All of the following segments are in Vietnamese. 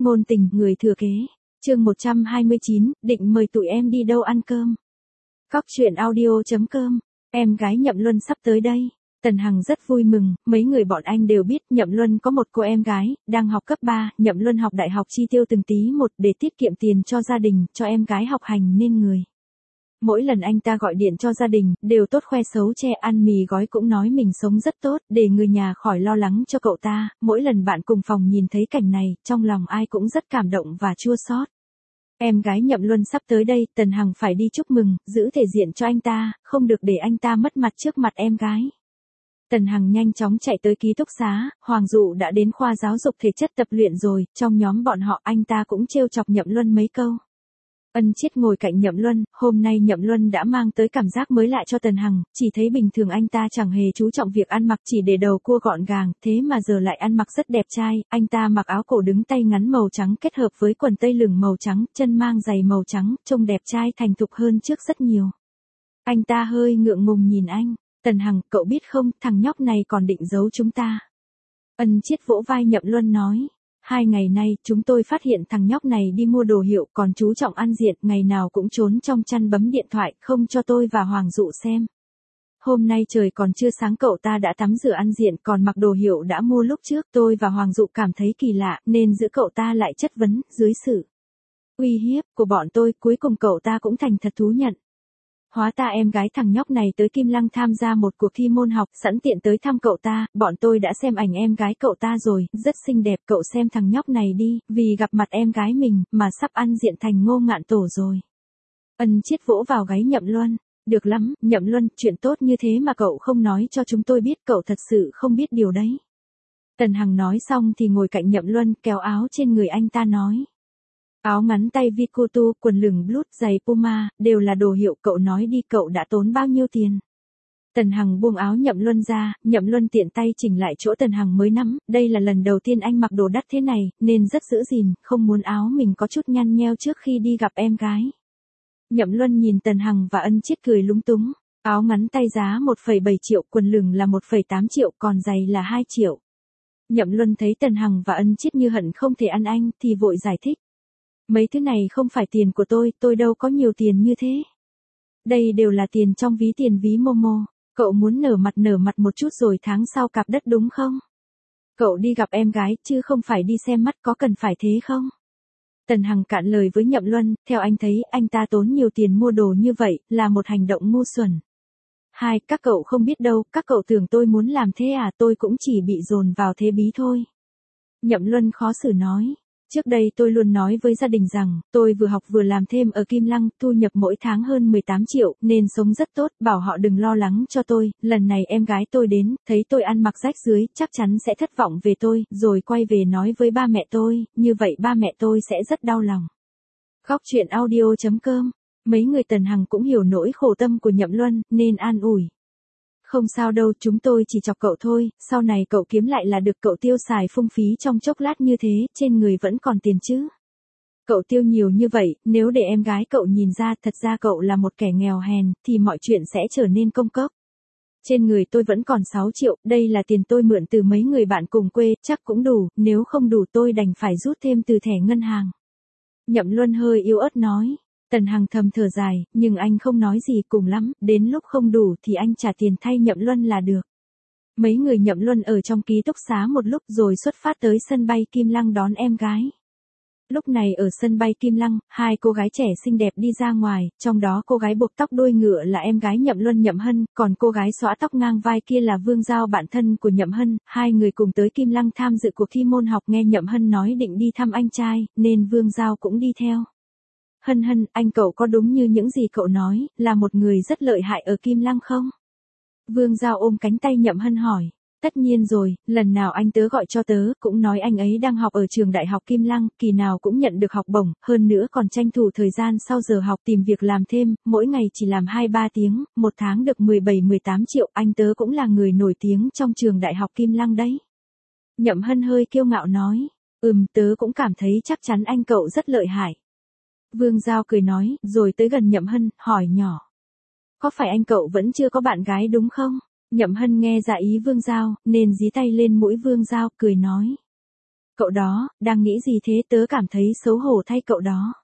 Ngôn tình, người thừa kế. Chương 129, định mời tụi em đi đâu ăn cơm. Cóc truyện audio.com. Em gái Nhậm Luân sắp tới đây. Tần Hằng rất vui mừng, mấy người bọn anh đều biết Nhậm Luân có một cô em gái, đang học cấp 3, Nhậm Luân học đại học chi tiêu từng tí một để tiết kiệm tiền cho gia đình, cho em gái học hành nên người. Mỗi lần anh ta gọi điện cho gia đình, đều tốt khoe xấu che ăn mì gói cũng nói mình sống rất tốt, để người nhà khỏi lo lắng cho cậu ta. Mỗi lần bạn cùng phòng nhìn thấy cảnh này, trong lòng ai cũng rất cảm động và chua xót. Em gái Nhậm Luân sắp tới đây, Tần Hằng phải đi chúc mừng, giữ thể diện cho anh ta, không được để anh ta mất mặt trước mặt em gái. Tần Hằng nhanh chóng chạy tới ký túc xá, Hoàng Dụ đã đến khoa giáo dục thể chất tập luyện rồi, trong nhóm bọn họ anh ta cũng trêu chọc Nhậm Luân mấy câu. Ân Chiết ngồi cạnh Nhậm Luân, hôm nay Nhậm Luân đã mang tới cảm giác mới lạ cho Tần Hằng, chỉ thấy bình thường anh ta chẳng hề chú trọng việc ăn mặc, chỉ để đầu cua gọn gàng, thế mà giờ lại ăn mặc rất đẹp trai, anh ta mặc áo cổ đứng tay ngắn màu trắng kết hợp với quần tây lửng màu trắng, chân mang giày màu trắng, trông đẹp trai thành thục hơn trước rất nhiều. Anh ta hơi ngượng ngùng nhìn anh, Tần Hằng, cậu biết không, thằng nhóc này còn định giấu chúng ta. Ân Chiết vỗ vai Nhậm Luân nói. 2 ngày nay, chúng tôi phát hiện thằng nhóc này đi mua đồ hiệu còn chú trọng ăn diện, ngày nào cũng trốn trong chăn bấm điện thoại, không cho tôi và Hoàng Dụ xem. Hôm nay trời còn chưa sáng cậu ta đã tắm rửa ăn diện còn mặc đồ hiệu đã mua lúc trước, tôi và Hoàng Dụ cảm thấy kỳ lạ, nên giữ cậu ta lại chất vấn, dưới sự uy hiếp của bọn tôi, cuối cùng cậu ta cũng thành thật thú nhận. Hóa ta em gái thằng nhóc này tới Kim Lăng tham gia một cuộc thi môn học, sẵn tiện tới thăm cậu ta, bọn tôi đã xem ảnh em gái cậu ta rồi, rất xinh đẹp, cậu xem thằng nhóc này đi, vì gặp mặt em gái mình, mà sắp ăn diện thành Ngô Ngạn Tổ rồi. Ân Chiết vỗ vào gáy Nhậm Luân, được lắm, Nhậm Luân, chuyện tốt như thế mà cậu không nói cho chúng tôi biết, cậu thật sự không biết điều đấy. Tần Hằng nói xong thì ngồi cạnh Nhậm Luân, kéo áo trên người anh ta nói. Áo ngắn tay Vikutu, quần lửng Blut, giày Puma, đều là đồ hiệu, cậu nói đi cậu đã tốn bao nhiêu tiền. Tần Hằng buông áo Nhậm Luân ra, Nhậm Luân tiện tay chỉnh lại chỗ Tần Hằng mới nắm, đây là lần đầu tiên anh mặc đồ đắt thế này, nên rất giữ gìn, không muốn áo mình có chút nhăn nheo trước khi đi gặp em gái. Nhậm Luân nhìn Tần Hằng và Ân Chiết cười lúng túng, áo ngắn tay giá 1,7 triệu, quần lửng là 1,8 triệu, còn giày là 2 triệu. Nhậm Luân thấy Tần Hằng và Ân Chiết như hận không thể ăn anh, thì vội giải thích. Mấy thứ này không phải tiền của tôi đâu có nhiều tiền như thế. Đây đều là tiền trong ví, tiền ví Momo, cậu muốn nở mặt một chút rồi tháng sau cạp đất đúng không? Cậu đi gặp em gái, chứ không phải đi xem mắt, có cần phải thế không? Tần Hằng cạn lời với Nhậm Luân, theo anh thấy, anh ta tốn nhiều tiền mua đồ như vậy, là một hành động ngu xuẩn. Các cậu không biết đâu, các cậu tưởng tôi muốn làm thế à, tôi cũng chỉ bị dồn vào thế bí thôi. Nhậm Luân khó xử nói. Trước đây tôi luôn nói với gia đình rằng, tôi vừa học vừa làm thêm ở Kim Lăng, thu nhập mỗi tháng hơn 18 triệu, nên sống rất tốt, bảo họ đừng lo lắng cho tôi, lần này em gái tôi đến, thấy tôi ăn mặc rách rưới, chắc chắn sẽ thất vọng về tôi, rồi quay về nói với ba mẹ tôi, như vậy ba mẹ tôi sẽ rất đau lòng. Cóc truyện audio.com. Mấy người Tần Hằng cũng hiểu nỗi khổ tâm của Nhậm Luân, nên an ủi. Không sao đâu, chúng tôi chỉ chọc cậu thôi, sau này cậu kiếm lại là được, cậu tiêu xài phung phí trong chốc lát như thế, trên người vẫn còn tiền chứ. Cậu tiêu nhiều như vậy, nếu để em gái cậu nhìn ra thật ra cậu là một kẻ nghèo hèn, thì mọi chuyện sẽ trở nên công cốc. Trên người tôi vẫn còn 6 triệu, đây là tiền tôi mượn từ mấy người bạn cùng quê, chắc cũng đủ, nếu không đủ tôi đành phải rút thêm từ thẻ ngân hàng. Nhậm Luân hơi yếu ớt nói. Tần Hằng thầm thở dài, nhưng anh không nói gì, cùng lắm, đến lúc không đủ thì anh trả tiền thay Nhậm Luân là được. Mấy người Nhậm Luân ở trong ký túc xá một lúc rồi xuất phát tới sân bay Kim Lăng đón em gái. Lúc này ở sân bay Kim Lăng, 2 cô gái trẻ xinh đẹp đi ra ngoài, trong đó cô gái buộc tóc đuôi ngựa là em gái Nhậm Luân Nhậm Hân, còn cô gái xõa tóc ngang vai kia là Vương Giao bạn thân của Nhậm Hân, 2 người cùng tới Kim Lăng tham dự cuộc thi môn học, nghe Nhậm Hân nói định đi thăm anh trai, nên Vương Giao cũng đi theo. Hân, anh cậu có đúng như những gì cậu nói, là một người rất lợi hại ở Kim Lăng không? Vương Giao ôm cánh tay Nhậm Hân hỏi. Tất nhiên rồi, lần nào anh tớ gọi cho tớ, cũng nói anh ấy đang học ở trường đại học Kim Lăng, kỳ nào cũng nhận được học bổng, hơn nữa còn tranh thủ thời gian sau giờ học tìm việc làm thêm, mỗi ngày chỉ làm 2-3 tiếng, một tháng được 17-18 triệu, anh tớ cũng là người nổi tiếng trong trường đại học Kim Lăng đấy. Nhậm Hân hơi kiêu ngạo nói, tớ cũng cảm thấy chắc chắn anh cậu rất lợi hại. Vương Giao cười nói, rồi tới gần Nhậm Hân, hỏi nhỏ. Có phải anh cậu vẫn chưa có bạn gái đúng không? Nhậm Hân nghe ra ý Vương Giao, nên dí tay lên mũi Vương Giao, cười nói. Cậu đó, đang nghĩ gì thế, tớ cảm thấy xấu hổ thay cậu đó.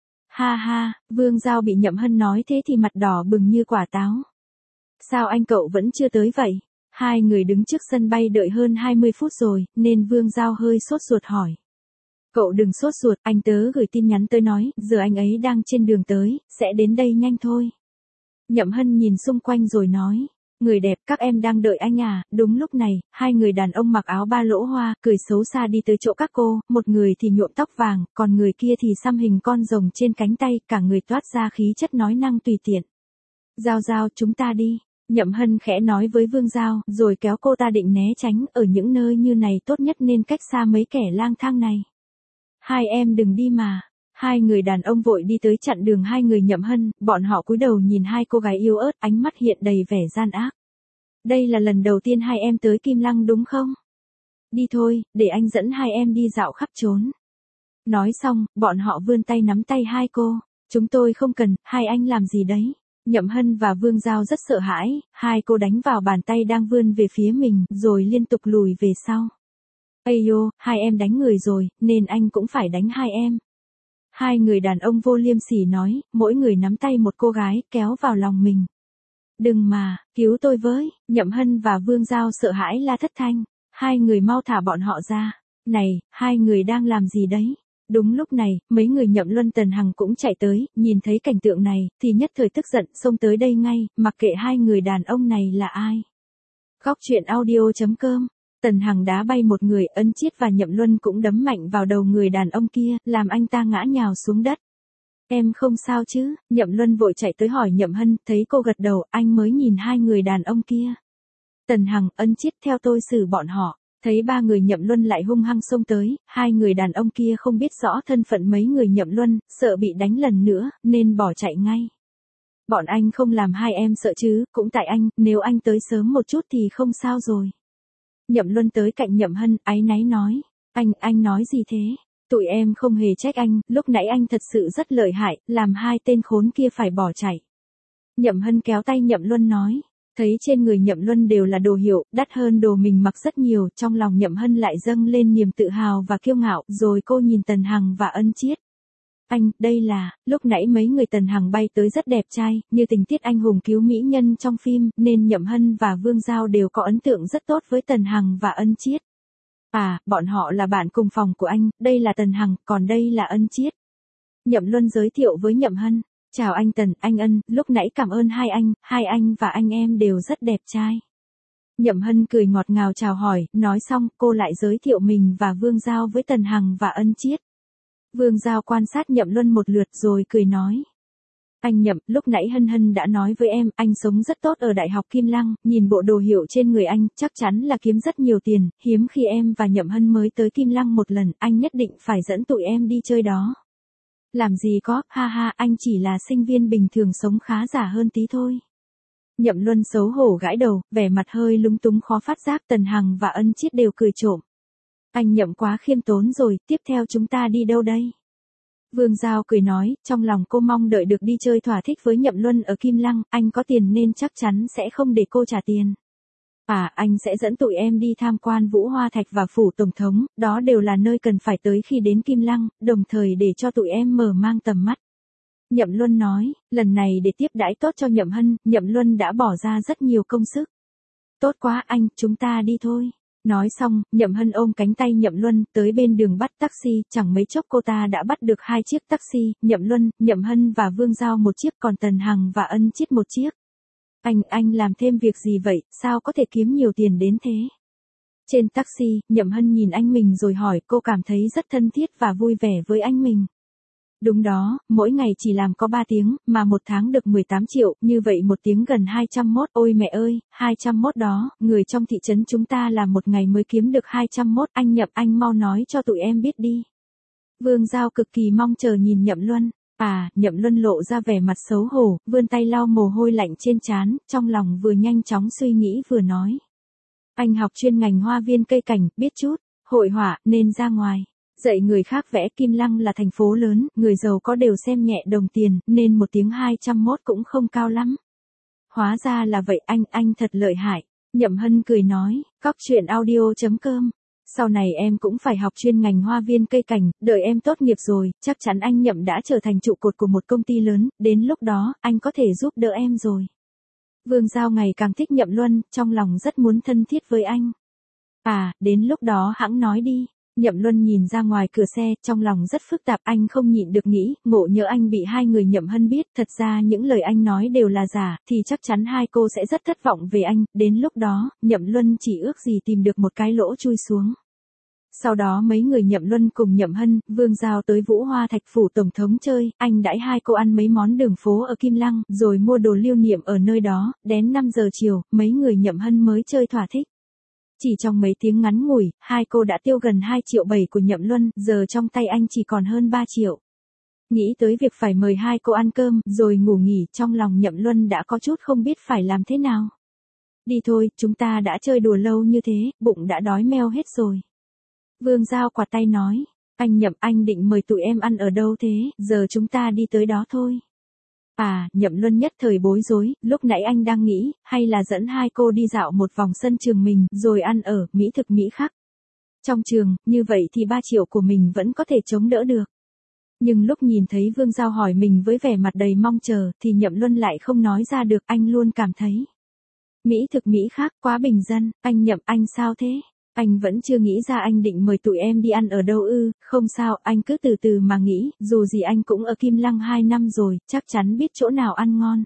Ha ha, Vương Giao bị Nhậm Hân nói thế thì mặt đỏ bừng như quả táo. Sao anh cậu vẫn chưa tới vậy? Hai người đứng trước sân bay đợi hơn 20 phút rồi, nên Vương Giao hơi sốt ruột hỏi. Cậu đừng sốt ruột, anh tớ gửi tin nhắn tới nói, giờ anh ấy đang trên đường tới, sẽ đến đây nhanh thôi. Nhậm Hân nhìn xung quanh rồi nói. Người đẹp, các em đang đợi anh à? Đúng lúc này, hai người đàn ông mặc áo ba lỗ hoa, cười xấu xa đi tới chỗ các cô, một người thì nhuộm tóc vàng, còn người kia thì xăm hình con rồng trên cánh tay, cả người toát ra khí chất nói năng tùy tiện. Giao Giao, chúng ta đi. Nhậm Hân khẽ nói với Vương Giao, rồi kéo cô ta định né tránh, ở những nơi như này tốt nhất nên cách xa mấy kẻ lang thang này. Hai em đừng đi mà. Hai người đàn ông vội đi tới chặn đường hai người Nhậm Hân, bọn họ cúi đầu nhìn hai cô gái yếu ớt, ánh mắt hiện đầy vẻ gian ác. Đây là lần đầu tiên hai em tới Kim Lăng đúng không? Đi thôi, để anh dẫn hai em đi dạo khắp trốn. Nói xong, bọn họ vươn tay nắm tay hai cô. Chúng tôi không cần, hai anh làm gì đấy? Nhậm Hân và Vương Giao rất sợ hãi, hai cô đánh vào bàn tay đang vươn về phía mình, rồi liên tục lùi về sau. Ây dô, hai em đánh người rồi, nên anh cũng phải đánh hai em. Hai người đàn ông vô liêm sỉ nói, mỗi người nắm tay một cô gái, kéo vào lòng mình. Đừng mà, cứu tôi với, Nhậm Hân và Vương Giao sợ hãi la thất thanh. Hai người mau thả bọn họ ra. Này, hai người đang làm gì đấy? Đúng lúc này, mấy người Nhậm Luân Tần Hằng cũng chạy tới, nhìn thấy cảnh tượng này, thì nhất thời tức giận, xông tới đây ngay, mặc kệ hai người đàn ông này là ai. Góc truyện audio.com. Tần Hằng đá bay một người, Ân Chiết và Nhậm Luân cũng đấm mạnh vào đầu người đàn ông kia, làm anh ta ngã nhào xuống đất. Em không sao chứ? Nhậm Luân vội chạy tới hỏi Nhậm Hân, thấy cô gật đầu, anh mới nhìn hai người đàn ông kia. Tần Hằng, Ân Chiết, theo tôi xử bọn họ. Thấy ba người Nhậm Luân lại hung hăng xông tới, hai người đàn ông kia không biết rõ thân phận mấy người Nhậm Luân, sợ bị đánh lần nữa, nên bỏ chạy ngay. Bọn anh không làm hai em sợ chứ, cũng tại anh, nếu anh tới sớm một chút thì không sao rồi. Nhậm Luân tới cạnh Nhậm Hân, áy náy nói. Anh nói gì thế? Tụi em không hề trách anh, lúc nãy anh thật sự rất lợi hại, làm hai tên khốn kia phải bỏ chạy. Nhậm Hân kéo tay Nhậm Luân nói. Thấy trên người Nhậm Luân đều là đồ hiệu, đắt hơn đồ mình mặc rất nhiều, trong lòng Nhậm Hân lại dâng lên niềm tự hào và kiêu ngạo, rồi cô nhìn Tần Hằng và Ân Chiết. Anh, đây là, lúc nãy mấy người Tần Hằng bay tới rất đẹp trai, như tình tiết anh hùng cứu mỹ nhân trong phim, nên Nhậm Hân và Vương Giao đều có ấn tượng rất tốt với Tần Hằng và Ân Chiết. À, bọn họ là bạn cùng phòng của anh, đây là Tần Hằng, còn đây là Ân Chiết. Nhậm Luân giới thiệu với Nhậm Hân. Chào anh Tần, anh Ân, lúc nãy cảm ơn hai anh và anh em đều rất đẹp trai. Nhậm Hân cười ngọt ngào chào hỏi, nói xong cô lại giới thiệu mình và Vương Giao với Tần Hằng và Ân Chiết. Vương Giao quan sát Nhậm Luân một lượt rồi cười nói. Anh Nhậm, lúc nãy Hân đã nói với em, anh sống rất tốt ở Đại học Kim Lăng, nhìn bộ đồ hiệu trên người anh, chắc chắn là kiếm rất nhiều tiền, hiếm khi em và Nhậm Hân mới tới Kim Lăng một lần, anh nhất định phải dẫn tụi em đi chơi đó. Làm gì có, ha ha, anh chỉ là sinh viên bình thường sống khá giả hơn tí thôi. Nhậm Luân xấu hổ gãi đầu, vẻ mặt hơi lúng túng khó phát giác. Tần Hằng và Ân Chiết đều cười trộm. Anh Nhậm quá khiêm tốn rồi, tiếp theo chúng ta đi đâu đây? Vương Giao cười nói, trong lòng cô mong đợi được đi chơi thỏa thích với Nhậm Luân ở Kim Lăng, anh có tiền nên chắc chắn sẽ không để cô trả tiền. À, anh sẽ dẫn tụi em đi tham quan Vũ Hoa Thạch và Phủ Tổng thống, đó đều là nơi cần phải tới khi đến Kim Lăng, đồng thời để cho tụi em mở mang tầm mắt. Nhậm Luân nói, lần này để tiếp đãi tốt cho Nhậm Hân, Nhậm Luân đã bỏ ra rất nhiều công sức. Tốt quá anh, chúng ta đi thôi. Nói xong, Nhậm Hân ôm cánh tay Nhậm Luân, tới bên đường bắt taxi, chẳng mấy chốc cô ta đã bắt được 2 chiếc taxi, Nhậm Luân, Nhậm Hân và Vương Giao một chiếc, còn Tần Hằng và Ân Chiết một chiếc. Anh làm thêm việc gì vậy, sao có thể kiếm nhiều tiền đến thế? Trên taxi, Nhậm Hân nhìn anh mình rồi hỏi, cô cảm thấy rất thân thiết và vui vẻ với anh mình. Đúng đó, mỗi ngày chỉ làm có 3 tiếng, mà một tháng được 18 triệu, như vậy một tiếng gần 200 mốt, ôi mẹ ơi, 200 mốt đó, người trong thị trấn chúng ta làm một ngày mới kiếm được 200 mốt, anh Nhậm anh mau nói cho tụi em biết đi. Vương Giao cực kỳ mong chờ nhìn Nhậm Luân. À, Nhậm Luân lộ ra vẻ mặt xấu hổ, vươn tay lau mồ hôi lạnh trên trán, trong lòng vừa nhanh chóng suy nghĩ vừa nói. Anh học chuyên ngành hoa viên cây cảnh, biết chút, hội họa, nên ra ngoài. Dạy người khác vẽ. Kim Lăng là thành phố lớn, người giàu có đều xem nhẹ đồng tiền, nên một tiếng 200 mốt cũng không cao lắm. Hóa ra là vậy, anh thật lợi hại. Nhậm Hân cười nói, góc truyện audio.com Sau này em cũng phải học chuyên ngành hoa viên cây cảnh, đợi em tốt nghiệp rồi, chắc chắn anh Nhậm đã trở thành trụ cột của một công ty lớn, đến lúc đó, anh có thể giúp đỡ em rồi. Vương Giao ngày càng thích Nhậm Luân, trong lòng rất muốn thân thiết với anh. À, đến lúc đó hẵng nói đi. Nhậm Luân nhìn ra ngoài cửa xe, trong lòng rất phức tạp, anh không nhịn được nghĩ, ngộ nhỡ anh bị hai người Nhậm Hân biết, thật ra những lời anh nói đều là giả, thì chắc chắn hai cô sẽ rất thất vọng về anh, đến lúc đó, Nhậm Luân chỉ ước gì tìm được một cái lỗ chui xuống. Sau đó mấy người Nhậm Luân cùng Nhậm Hân, Vương Giao tới Vũ Hoa Thạch Phủ Tổng thống chơi, anh đãi hai cô ăn mấy món đường phố ở Kim Lăng, rồi mua đồ lưu niệm ở nơi đó, đến 5 giờ chiều, mấy người Nhậm Hân mới chơi thỏa thích. Chỉ trong mấy tiếng ngắn ngủi, hai cô đã tiêu gần 2,7 triệu của Nhậm Luân, giờ trong tay anh chỉ còn hơn 3 triệu. Nghĩ tới việc phải mời hai cô ăn cơm, rồi ngủ nghỉ, trong lòng Nhậm Luân đã có chút không biết phải làm thế nào. Đi thôi, chúng ta đã chơi đùa lâu như thế, bụng đã đói meo hết rồi. Vương Giao quạt tay nói, anh Nhậm, anh định mời tụi em ăn ở đâu thế, giờ chúng ta đi tới đó thôi. À, Nhậm Luân nhất thời bối rối, lúc nãy anh đang nghĩ, hay là dẫn hai cô đi dạo một vòng sân trường mình, rồi ăn ở, mỹ thực mỹ khắc. Trong trường, như vậy thì 3 triệu của mình vẫn có thể chống đỡ được. Nhưng lúc nhìn thấy Vương Giao hỏi mình với vẻ mặt đầy mong chờ, thì Nhậm Luân lại không nói ra được, anh luôn cảm thấy. Mỹ thực mỹ khắc, quá bình dân, anh Nhậm, anh sao thế? Anh vẫn chưa nghĩ ra anh định mời tụi em đi ăn ở đâu ư, không sao, anh cứ từ từ mà nghĩ, dù gì anh cũng ở Kim Lăng 2 năm rồi, chắc chắn biết chỗ nào ăn ngon.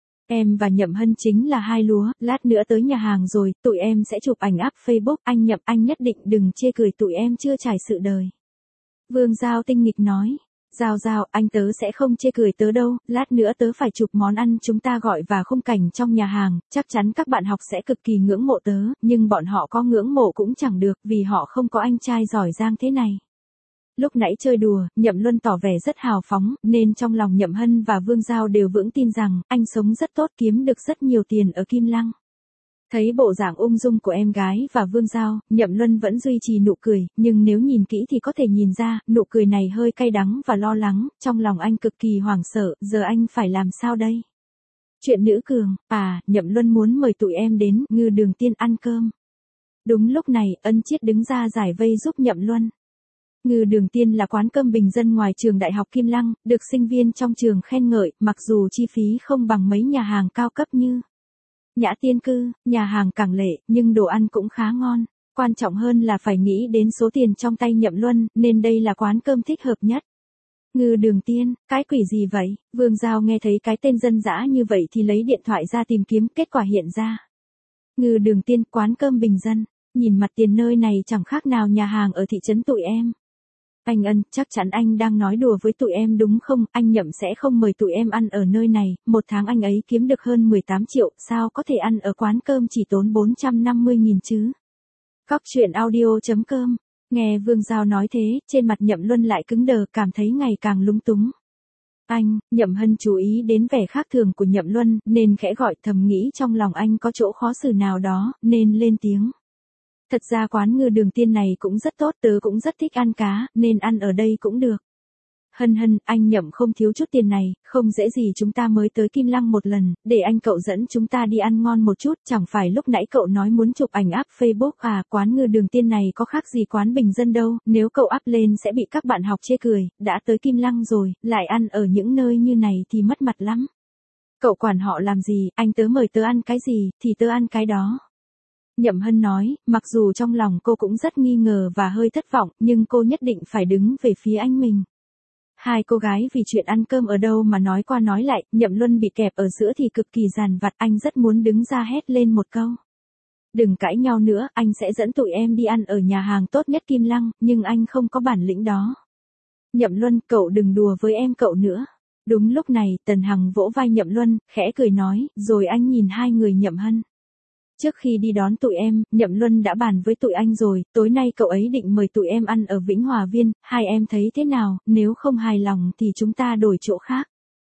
Em và Nhậm Hân chính là hai lúa, lát nữa tới nhà hàng rồi, tụi em sẽ chụp ảnh up Facebook, anh Nhậm, anh nhất định đừng chê cười tụi em chưa trải sự đời. Vương Giao tinh nghịch nói. Giao, anh tớ sẽ không chê cười tớ đâu, lát nữa tớ phải chụp món ăn chúng ta gọi và khung cảnh trong nhà hàng, chắc chắn các bạn học sẽ cực kỳ ngưỡng mộ tớ, nhưng bọn họ có ngưỡng mộ cũng chẳng được, vì họ không có anh trai giỏi giang thế này. Lúc nãy chơi đùa, Nhậm Luân tỏ vẻ rất hào phóng, nên trong lòng Nhậm Hân và Vương Giao đều vững tin rằng, anh sống rất tốt, kiếm được rất nhiều tiền ở Kim Lăng. Thấy bộ dạng ung dung của em gái và Vương Giao, Nhậm Luân vẫn duy trì nụ cười, nhưng nếu nhìn kỹ thì có thể nhìn ra, nụ cười này hơi cay đắng và lo lắng, trong lòng anh cực kỳ hoảng sợ, giờ anh phải làm sao đây? Chuyện nữ cường, Nhậm Luân muốn mời tụi em đến Ngư Đường Tiên ăn cơm. Đúng lúc này, Ân Chiết đứng ra giải vây giúp Nhậm Luân. Ngư Đường Tiên là quán cơm bình dân ngoài trường Đại học Kim Lăng, được sinh viên trong trường khen ngợi, mặc dù chi phí không bằng mấy nhà hàng cao cấp như Nhã Tiên Cư, nhà hàng Cảng Lệ, nhưng đồ ăn cũng khá ngon. Quan trọng hơn là phải nghĩ đến số tiền trong tay Nhậm Luân, nên đây là quán cơm thích hợp nhất. Ngư Đường Tiên, cái quỷ gì vậy? Vương Giao nghe thấy cái tên dân dã như vậy thì lấy điện thoại ra tìm kiếm, kết quả hiện ra. Ngư Đường Tiên, quán cơm bình dân. Nhìn mặt tiền nơi này chẳng khác nào nhà hàng ở thị trấn tụi em. Anh Ân, chắc chắn anh đang nói đùa với tụi em đúng không? Anh Nhậm sẽ không mời tụi em ăn ở nơi này, một tháng anh ấy kiếm được hơn 18 triệu, sao có thể ăn ở quán cơm chỉ tốn 450.000 chứ? Cóc truyện audio.com. Nghe Vương Giao nói thế, trên mặt Nhậm Luân lại cứng đờ, cảm thấy ngày càng lúng túng. Anh, Nhậm Hân chú ý đến vẻ khác thường của Nhậm Luân, nên khẽ gọi, thầm nghĩ trong lòng anh có chỗ khó xử nào đó, nên lên tiếng. Thật ra quán Ngư Đường Tiên này cũng rất tốt, tớ cũng rất thích ăn cá, nên ăn ở đây cũng được. Hân, anh Nhậm không thiếu chút tiền này, không dễ gì chúng ta mới tới Kim Lăng một lần, để anh cậu dẫn chúng ta đi ăn ngon một chút, chẳng phải lúc nãy cậu nói muốn chụp ảnh up Facebook quán Ngư Đường Tiên này có khác gì quán bình dân đâu, nếu cậu up lên sẽ bị các bạn học chê cười, đã tới Kim Lăng rồi, lại ăn ở những nơi như này thì mất mặt lắm. Cậu quản họ làm gì, anh tớ mời tớ ăn cái gì, thì tớ ăn cái đó. Nhậm Hân nói, mặc dù trong lòng cô cũng rất nghi ngờ và hơi thất vọng, nhưng cô nhất định phải đứng về phía anh mình. Hai cô gái vì chuyện ăn cơm ở đâu mà nói qua nói lại, Nhậm Luân bị kẹp ở giữa thì cực kỳ dằn vặt, anh rất muốn đứng ra hét lên một câu. Đừng cãi nhau nữa, anh sẽ dẫn tụi em đi ăn ở nhà hàng tốt nhất Kim Lăng, nhưng anh không có bản lĩnh đó. Nhậm Luân, cậu đừng đùa với em cậu nữa. Đúng lúc này, Tần Hằng vỗ vai Nhậm Luân, khẽ cười nói, rồi anh nhìn hai người Nhậm Hân. Trước khi đi đón tụi em, Nhậm Luân đã bàn với tụi anh rồi, tối nay cậu ấy định mời tụi em ăn ở Vĩnh Hòa Viên, hai em thấy thế nào, nếu không hài lòng thì chúng ta đổi chỗ khác.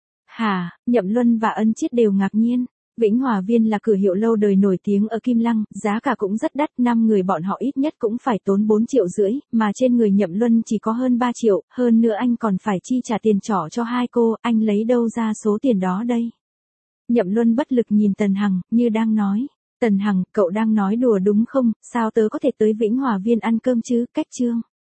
Hả, Nhậm Luân và Ân Chiết đều ngạc nhiên. Vĩnh Hòa Viên là cửa hiệu lâu đời nổi tiếng ở Kim Lăng, giá cả cũng rất đắt, 5 người bọn họ ít nhất cũng phải tốn 4,5 triệu, mà trên người Nhậm Luân chỉ có hơn 3 triệu, hơn nữa anh còn phải chi trả tiền trọ cho hai cô, anh lấy đâu ra số tiền đó đây? Nhậm Luân bất lực nhìn Tần Hằng, như đang nói. Tần Hằng, cậu đang nói đùa đúng không, sao tớ có thể tới Vĩnh Hòa Viên ăn cơm chứ, cách Trương.